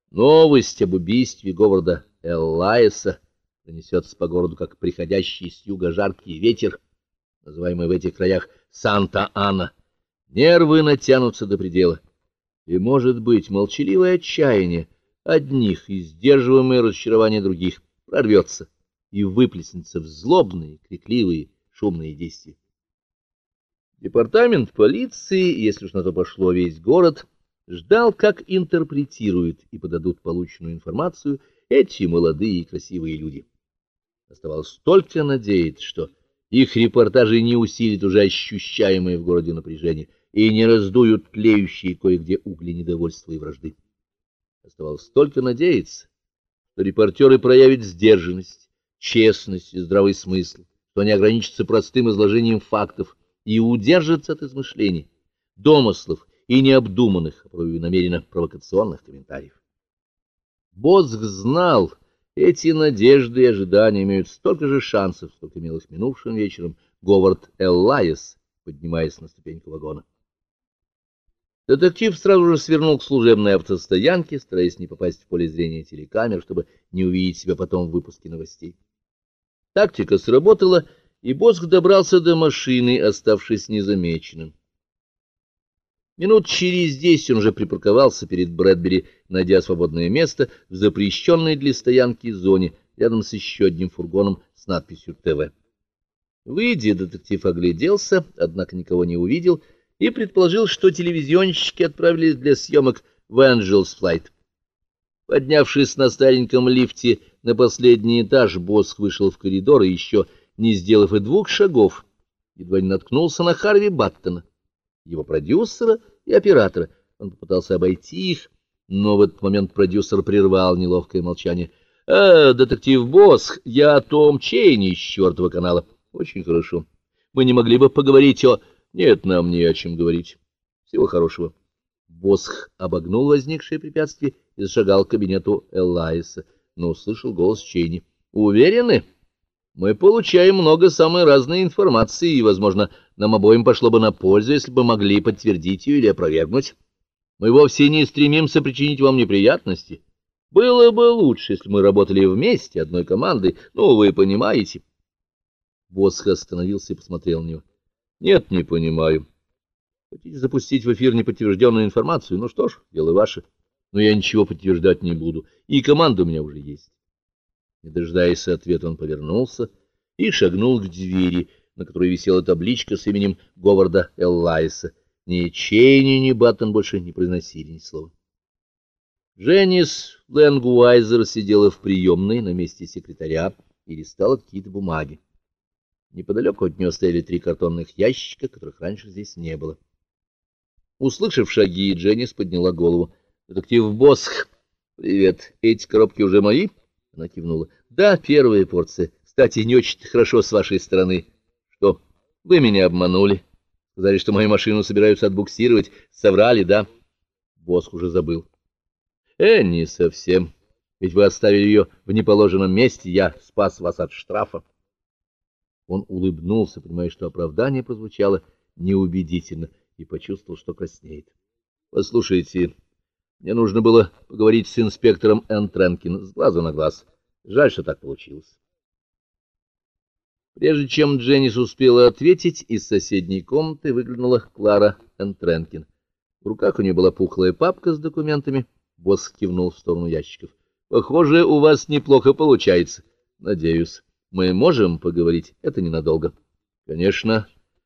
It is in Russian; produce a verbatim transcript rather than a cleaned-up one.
Новость об убийстве Говарда Эллайса пронесется по городу, как приходящий с юга жаркий ветер, называемый в этих краях Санта-Ана. Нервы натянутся до предела, и, может быть, молчаливое отчаяние одних и сдерживаемое разочарование других прорвется и выплеснется в злобные, крикливые, шумные действия. Департамент полиции, если уж на то пошло весь город, ждал, как интерпретируют и подадут полученную информацию эти молодые и красивые люди. Оставалось только надеяться, что их репортажи не усилят уже ощущаемое в городе напряжение и не раздуют тлеющие кое-где угли недовольства и вражды. Оставалось только надеяться, что репортеры проявят сдержанность, честность и здравый смысл, что они ограничатся простым изложением фактов и удержатся от измышлений, домыслов и необдуманных, а порой намеренно провокационных комментариев. Босх знал, эти надежды и ожидания имеют столько же шансов, сколько имел их минувшим вечером Говард Эллайс, поднимаясь на ступеньку вагона. Детектив сразу же свернул к служебной автостоянке, стараясь не попасть в поле зрения телекамер, чтобы не увидеть себя потом в выпуске новостей. Тактика сработала, и Босх добрался до машины, оставшись незамеченным. Минут через десять он уже припарковался перед Брэдбери, найдя свободное место в запрещенной для стоянки зоне, рядом с еще одним фургоном с надписью «ТВ». Выйдя, детектив огляделся, однако никого не увидел, и предположил, что телевизионщики отправились для съемок в Энджелс Флайт. Поднявшись на стареньком лифте на последний этаж, Босх вышел в коридор и, еще не сделав и двух шагов, едва не наткнулся на Харви Баттона, его продюсера и оператора. Он попытался обойти их, но в этот момент продюсер прервал неловкое молчание. — А, детектив Босх, я Том Чейни из чёртова канала. — Очень хорошо. Мы не могли бы поговорить о... — Нет, нам не о чем говорить. Всего хорошего. Босх обогнул возникшее препятствие и зашагал к кабинету Эллайса, но услышал голос Чейни. — Уверены? Мы получаем много самой разной информации, и, возможно, нам обоим пошло бы на пользу, если бы могли подтвердить ее или опровергнуть. Мы вовсе не стремимся причинить вам неприятности. Было бы лучше, если мы работали вместе, одной командой, ну, вы понимаете. Босх остановился и посмотрел на него. — Нет, не понимаю. Хотите запустить в эфир неподтвержденную информацию? Ну что ж, дело ваше. Но я ничего подтверждать не буду, и команда у меня уже есть. Не дожидаясь ответа, он повернулся и шагнул к двери, на которой висела табличка с именем Говарда Эллайса. Ни Чейни, ни Баттон больше не произносили ни слова. Дженнис Лэнгуайзер сидела в приемной на месте секретаря и листала какие-то бумаги. Неподалеку от нее стояли три картонных ящика, которых раньше здесь не было. Услышав шаги, Дженнис подняла голову. — Детектив Босх, привет. Эти коробки уже мои? Она кивнула. — Да, первая порция. Кстати, не очень хорошо с вашей стороны. — Что? Вы меня обманули. Сказали, что мою машину собираются отбуксировать. Соврали, да? Босх уже забыл. — Э, не совсем. Ведь вы оставили ее в неположенном месте. Я спас вас от штрафа. Он улыбнулся, понимая, что оправдание прозвучало неубедительно, и почувствовал, что краснеет. — Послушайте, мне нужно было поговорить с инспектором Энн Тренкин с глазу на глаз. Жаль, что так получилось. Прежде чем Дженнис успела ответить, из соседней комнаты выглянула Клара Энн Тренкин. В руках у нее была пухлая папка с документами. Босх кивнул в сторону ящиков. — Похоже, у вас неплохо получается. — Надеюсь. Мы можем поговорить? Это ненадолго. — Конечно.